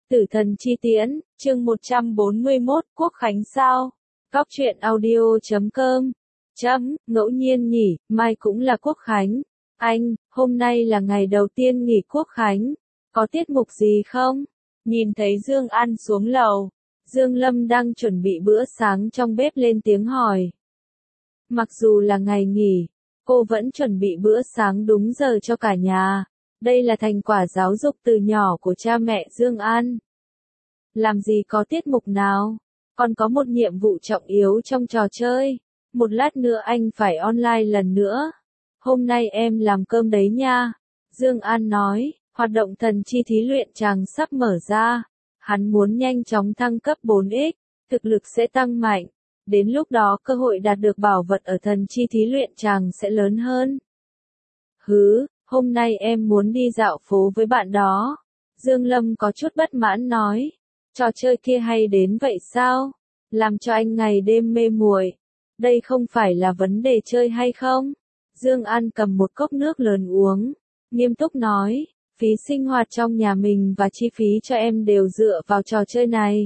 Tử thần chi tiễn, chương 141, Quốc Khánh sao? Góc truyện audio.com. Ngẫu nhiên nhỉ, mai cũng là Quốc Khánh. Anh, hôm nay là ngày đầu tiên nghỉ Quốc Khánh. Có tiết mục gì không? Nhìn thấy Dương An xuống lầu. Dương Lâm đang chuẩn bị bữa sáng trong bếp lên tiếng hỏi. Mặc dù là ngày nghỉ, cô vẫn chuẩn bị bữa sáng đúng giờ cho cả nhà. Đây là thành quả giáo dục từ nhỏ của cha mẹ Dương An. Làm gì có tiết mục nào, còn có một nhiệm vụ trọng yếu trong trò chơi. Một lát nữa anh phải online lần nữa. Hôm nay em làm cơm đấy nha. Dương An nói, hoạt động thần chi thí luyện chàng sắp mở ra. Hắn muốn nhanh chóng thăng cấp 4x, thực lực sẽ tăng mạnh. Đến lúc đó cơ hội đạt được bảo vật ở thần chi thí luyện chàng sẽ lớn hơn. Hôm nay em muốn đi dạo phố với bạn đó. Dương Lâm có chút bất mãn nói. Trò chơi kia hay đến vậy sao? Làm cho anh ngày đêm mê muội. Đây không phải là vấn đề chơi hay không? Dương An cầm một cốc nước lớn uống. Nghiêm túc nói, phí sinh hoạt trong nhà mình và chi phí cho em đều dựa vào trò chơi này.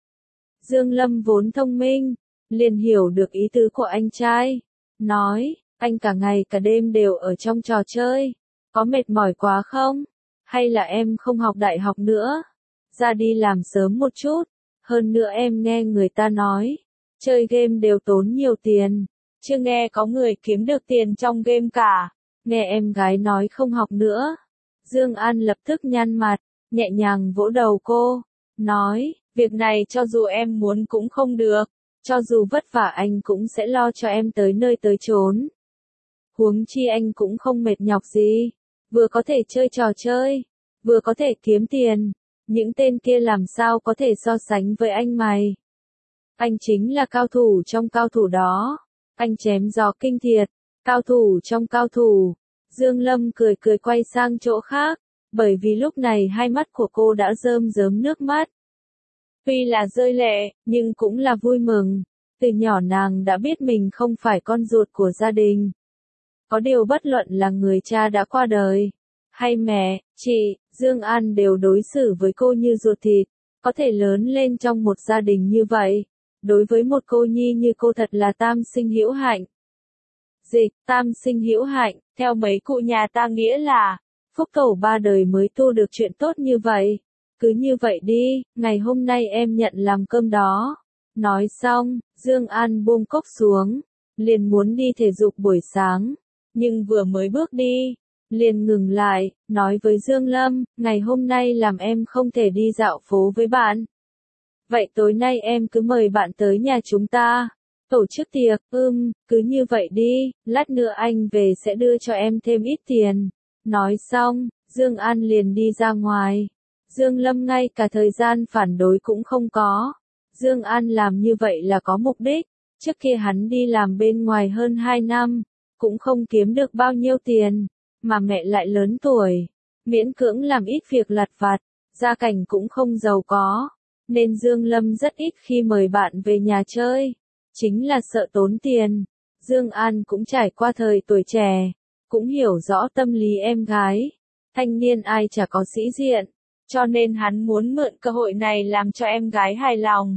Dương Lâm vốn thông minh, liền hiểu được ý tứ của anh trai. Nói, anh cả ngày cả đêm đều ở trong trò chơi. Có mệt mỏi quá không? Hay là em không học đại học nữa? Ra đi làm sớm một chút. Hơn nữa em nghe người ta nói, chơi game đều tốn nhiều tiền. Chưa nghe có người kiếm được tiền trong game cả. Nghe em gái nói không học nữa. Dương An lập tức nhăn mặt, nhẹ nhàng vỗ đầu cô. Nói, việc này cho dù em muốn cũng không được. Cho dù vất vả anh cũng sẽ lo cho em tới nơi tới chốn. Huống chi anh cũng không mệt nhọc gì. Vừa có thể chơi trò chơi, vừa có thể kiếm tiền. Những tên kia làm sao có thể so sánh với anh mày. Anh chính là cao thủ trong cao thủ đó. Anh chém gió kinh thiệt, cao thủ trong cao thủ. Dương Lâm cười cười quay sang chỗ khác, bởi vì lúc này hai mắt của cô đã rơm rớm nước mắt. Tuy là rơi lệ, nhưng cũng là vui mừng. Từ nhỏ nàng đã biết mình không phải con ruột của gia đình. Có điều bất luận là người cha đã qua đời, hay mẹ, chị, Dương An đều đối xử với cô như ruột thịt. Có thể lớn lên trong một gia đình như vậy, đối với một cô nhi như cô thật là tam sinh hữu hạnh. Dịch, tam sinh hữu hạnh, theo mấy cụ nhà ta nghĩa là, phúc cầu ba đời mới tu được chuyện tốt như vậy. Cứ như vậy đi, ngày hôm nay em nhận làm cơm đó. Nói xong, Dương An buông cốc xuống, liền muốn đi thể dục buổi sáng. Nhưng vừa mới bước đi, liền ngừng lại, nói với Dương Lâm, ngày hôm nay làm em không thể đi dạo phố với bạn. Vậy tối nay em cứ mời bạn tới nhà chúng ta, tổ chức tiệc. Cứ như vậy đi, lát nữa anh về sẽ đưa cho em thêm ít tiền. Nói xong, Dương An liền đi ra ngoài. Dương Lâm ngay cả thời gian phản đối cũng không có. Dương An làm như vậy là có mục đích. Trước kia hắn đi làm bên ngoài hơn 2 năm, cũng không kiếm được bao nhiêu tiền, mà mẹ lại lớn tuổi, miễn cưỡng làm ít việc lặt vặt, gia cảnh cũng không giàu có, nên Dương Lâm rất ít khi mời bạn về nhà chơi, chính là sợ tốn tiền. Dương An cũng trải qua thời tuổi trẻ, cũng hiểu rõ tâm lý em gái, thanh niên ai chả có sĩ diện, cho nên hắn muốn mượn cơ hội này làm cho em gái hài lòng.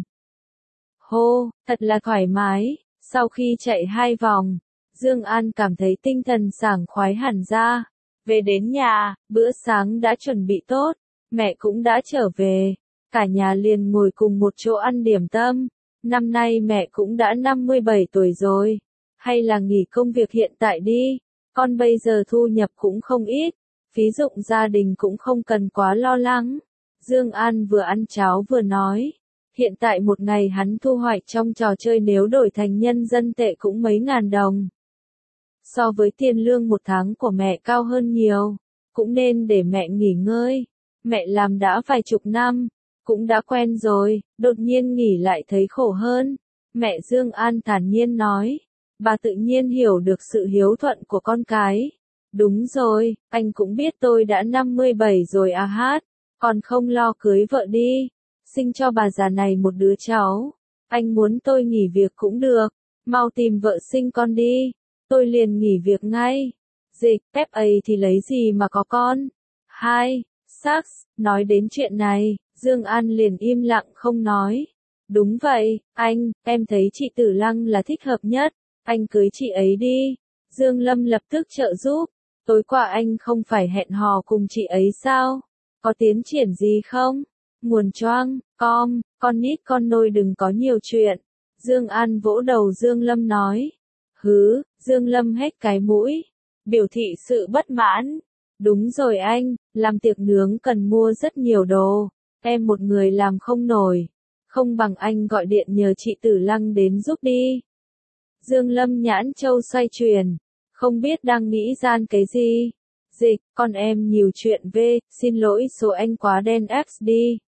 Thật là thoải mái, sau khi chạy 2 vòng, Dương An cảm thấy tinh thần sảng khoái hẳn ra. Về đến nhà, bữa sáng đã chuẩn bị tốt, mẹ cũng đã trở về, cả nhà liền ngồi cùng một chỗ ăn điểm tâm. Năm nay mẹ cũng đã 57 tuổi rồi, hay là nghỉ công việc hiện tại đi, con bây giờ thu nhập cũng không ít, phí dụng gia đình cũng không cần quá lo lắng. Dương An vừa ăn cháo vừa nói, hiện tại một ngày hắn thu hoạch trong trò chơi nếu đổi thành nhân dân tệ cũng mấy ngàn đồng. So với tiền lương một tháng của mẹ cao hơn nhiều, cũng nên để mẹ nghỉ ngơi. Mẹ làm đã vài chục năm, cũng đã quen rồi, đột nhiên nghỉ lại thấy khổ hơn. Mẹ Dương An thản nhiên nói, bà tự nhiên hiểu được sự hiếu thuận của con cái. Đúng rồi, anh cũng biết tôi đã 57 rồi à hát, còn không lo cưới vợ đi, sinh cho bà già này một đứa cháu. Anh muốn tôi nghỉ việc cũng được, mau tìm vợ sinh con đi. Tôi liền nghỉ việc ngay. Dịch, phép ấy thì lấy gì mà có con. Nói đến chuyện này, Dương An liền im lặng không nói. Đúng vậy, anh, em thấy chị Tử Lăng là thích hợp nhất, anh cưới chị ấy đi. Dương Lâm lập tức trợ giúp. Tối qua anh không phải hẹn hò cùng chị ấy sao? Có tiến triển gì không? Nguồn choang, con nít con nôi đừng có nhiều chuyện. Dương An vỗ đầu Dương Lâm nói. Hứ, Dương Lâm hét cái mũi, biểu thị sự bất mãn. Đúng rồi anh, làm tiệc nướng cần mua rất nhiều đồ, em một người làm không nổi. Không bằng anh gọi điện nhờ chị Tử Lăng đến giúp đi. Dương Lâm nhãn châu xoay chuyển, không biết đang nghĩ gian cái gì. Dịch, con em nhiều chuyện về, xin lỗi số anh quá đen XD.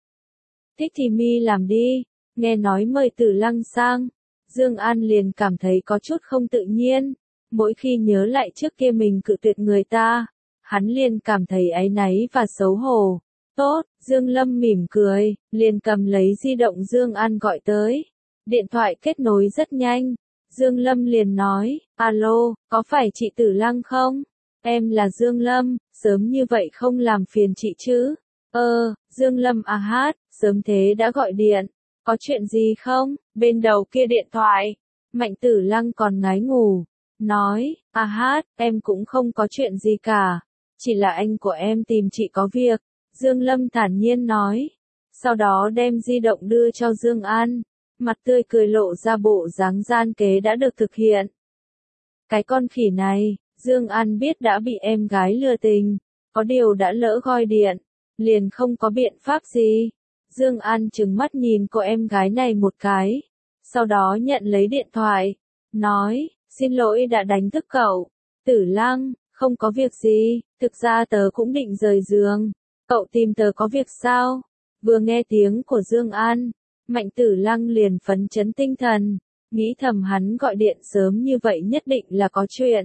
Thích thì mi làm đi, nghe nói mời Tử Lăng sang. Dương An liền cảm thấy có chút không tự nhiên, mỗi khi nhớ lại trước kia mình cự tuyệt người ta, hắn liền cảm thấy áy náy và xấu hổ. Tốt, Dương Lâm mỉm cười, liền cầm lấy di động Dương An gọi tới. Điện thoại kết nối rất nhanh. Dương Lâm liền nói, alo, có phải chị Tử Lăng không? Em là Dương Lâm, sớm như vậy không làm phiền chị chứ? Dương Lâm à hát, sớm thế đã gọi điện. Có chuyện gì không? Bên đầu kia điện thoại, Mạnh Tử Lăng còn ngái ngủ. Nói, à hát, em cũng không có chuyện gì cả. Chỉ là anh của em tìm chị có việc. Dương Lâm thản nhiên nói. Sau đó đem di động đưa cho Dương An. Mặt tươi cười lộ ra bộ dáng gian kế đã được thực hiện. Cái con khỉ này, Dương An biết đã bị em gái lừa tình. Có điều đã lỡ gọi điện, liền không có biện pháp gì. Dương An trừng mắt nhìn cô em gái này một cái. Sau đó nhận lấy điện thoại. Nói, xin lỗi đã đánh thức cậu. Tử Lăng, không có việc gì, thực ra tớ cũng định rời giường. Cậu tìm tớ có việc sao? Vừa nghe tiếng của Dương An, Mạnh Tử Lăng liền phấn chấn tinh thần, nghĩ thầm hắn gọi điện sớm như vậy nhất định là có chuyện.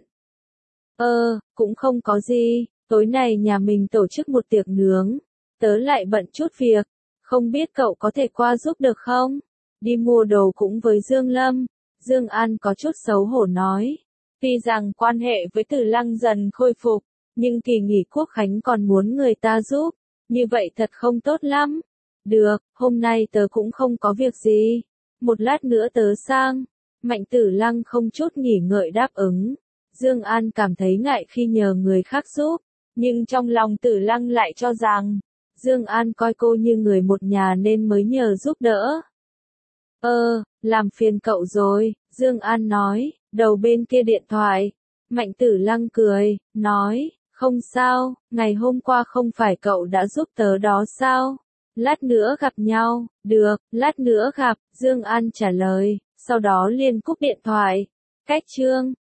Cũng không có gì, tối nay nhà mình tổ chức một tiệc nướng, tớ lại bận chút việc, không biết cậu có thể qua giúp được không? Đi mua đồ cũng với Dương Lâm. Dương An có chút xấu hổ nói, tuy rằng quan hệ với Tử Lăng dần khôi phục, nhưng kỳ nghỉ Quốc Khánh còn muốn người ta giúp, như vậy thật không tốt lắm. Được, hôm nay tớ cũng không có việc gì, một lát nữa tớ sang. Mạnh Tử Lăng không chút nghỉ ngợi đáp ứng. Dương An cảm thấy ngại khi nhờ người khác giúp, nhưng trong lòng Tử Lăng lại cho rằng Dương An coi cô như người một nhà nên mới nhờ giúp đỡ. Làm phiền cậu rồi, Dương An nói, đầu bên kia điện thoại. Mạnh Tử Lăng cười, nói, không sao, ngày hôm qua không phải cậu đã giúp tớ đó sao? Lát nữa gặp nhau, được, lát nữa gặp, Dương An trả lời, sau đó liền cúp điện thoại. Cách chương